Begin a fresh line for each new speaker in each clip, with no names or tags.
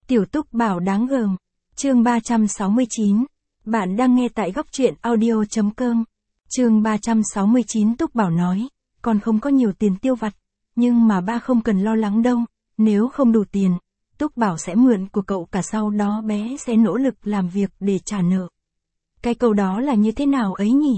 Tiểu Túc Bảo đáng gờm. Chương 369. Bạn đang nghe tại góc truyện audio.com. Chương 369 Túc Bảo nói, con không có nhiều tiền tiêu vặt, nhưng mà ba không cần lo lắng đâu, nếu không đủ tiền, Túc Bảo sẽ mượn của cậu, cả sau đó bé sẽ nỗ lực làm việc để trả nợ. Cái câu đó là như thế nào ấy nhỉ?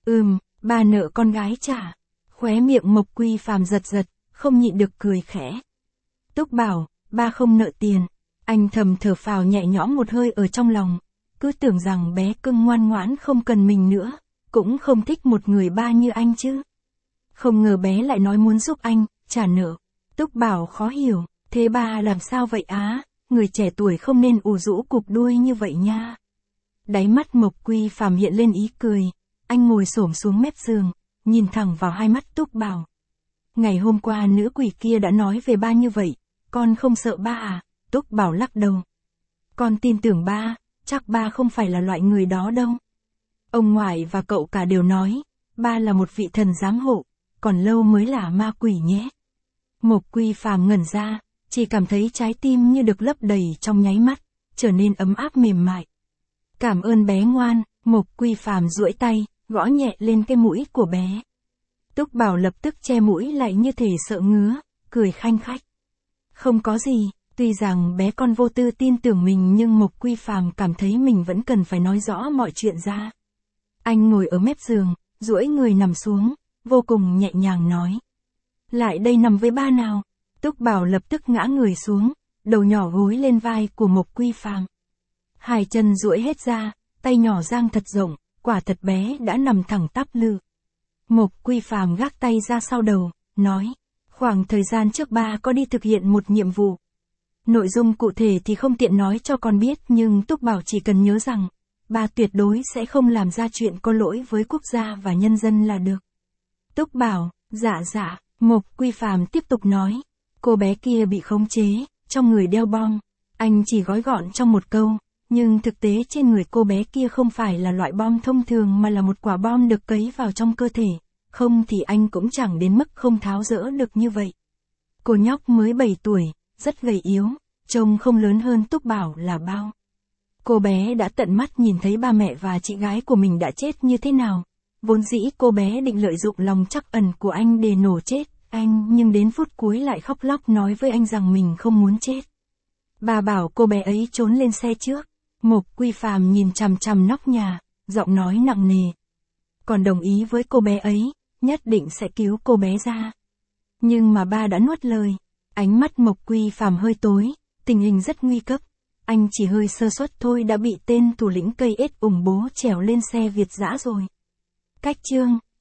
Ba nợ con gái trả. Khóe miệng Mộc Quy Phàm giật giật, không nhịn được cười khẽ. Túc Bảo, ba không nợ tiền. Anh thầm thở phào nhẹ nhõm một hơi ở trong lòng, cứ tưởng rằng bé cưng ngoan ngoãn không cần mình nữa, cũng không thích một người ba như anh chứ. Không ngờ bé lại nói muốn giúp anh trả nợ. Túc Bảo khó hiểu, thế ba làm sao vậy á, người trẻ tuổi không nên ủ rũ cụp đuôi như vậy nha. Đáy mắt Mộc Quy Phàm hiện lên ý cười, anh ngồi xổm xuống mép giường, nhìn thẳng vào hai mắt Túc Bảo. Ngày hôm qua nữ quỷ kia đã nói về ba như vậy, con không sợ ba à? Túc Bảo lắc đầu. Con tin tưởng ba, chắc ba không phải là loại người đó đâu. Ông ngoại và cậu cả đều nói, ba là một vị thần giám hộ, còn lâu mới là ma quỷ nhé. Mộc Quy Phàm ngẩn ra, chỉ cảm thấy trái tim như được lấp đầy trong nháy mắt, trở nên ấm áp mềm mại. Cảm ơn bé ngoan, Mộc Quy Phàm duỗi tay, gõ nhẹ lên cái mũi của bé. Túc Bảo lập tức che mũi lại như thể sợ ngứa, cười khanh khách. Không có gì. Tuy rằng bé con vô tư tin tưởng mình nhưng Mộc Quy Phàm cảm thấy mình vẫn cần phải nói rõ mọi chuyện ra. Anh ngồi ở mép giường, duỗi người nằm xuống, vô cùng nhẹ nhàng nói. Lại đây nằm với ba nào. Túc Bảo lập tức ngã người xuống, đầu nhỏ gối lên vai của Mộc Quy Phàm. Hai chân duỗi hết ra, tay nhỏ dang thật rộng, quả thật bé đã nằm thẳng tắp lư. Mộc Quy Phàm gác tay ra sau đầu, nói. Khoảng thời gian trước ba có đi thực hiện một nhiệm vụ. Nội dung cụ thể thì không tiện nói cho con biết nhưng Túc Bảo chỉ cần nhớ rằng, ba tuyệt đối sẽ không làm ra chuyện có lỗi với quốc gia và nhân dân là được. Túc Bảo, dạ, Mộc Quy Phàm tiếp tục nói, cô bé kia bị khống chế, trong người đeo bom. Anh chỉ gói gọn trong một câu, nhưng thực tế trên người cô bé kia không phải là loại bom thông thường mà là một quả bom được cấy vào trong cơ thể, không thì anh cũng chẳng đến mức không tháo dỡ được như vậy. Cô nhóc mới 7 tuổi. Rất gầy yếu, trông không lớn hơn Túc Bảo là bao. Cô bé đã tận mắt nhìn thấy ba mẹ và chị gái của mình đã chết như thế nào. Vốn dĩ cô bé định lợi dụng lòng trắc ẩn của anh để nổ chết anh, nhưng đến phút cuối lại khóc lóc nói với anh rằng mình không muốn chết. Bà bảo cô bé ấy trốn lên xe trước. Mộc Quy Phàm nhìn chằm chằm nóc nhà, giọng nói nặng nề. Còn đồng ý với cô bé ấy, nhất định sẽ cứu cô bé ra. Nhưng mà ba đã nuốt lời. Ánh mắt Mộc Quy Phàm hơi tối, tình hình rất nguy cấp. Anh chỉ hơi sơ suất thôi đã bị tên thủ lĩnh cây ếch ủng bố trèo lên xe Việt dã rồi. Cách chương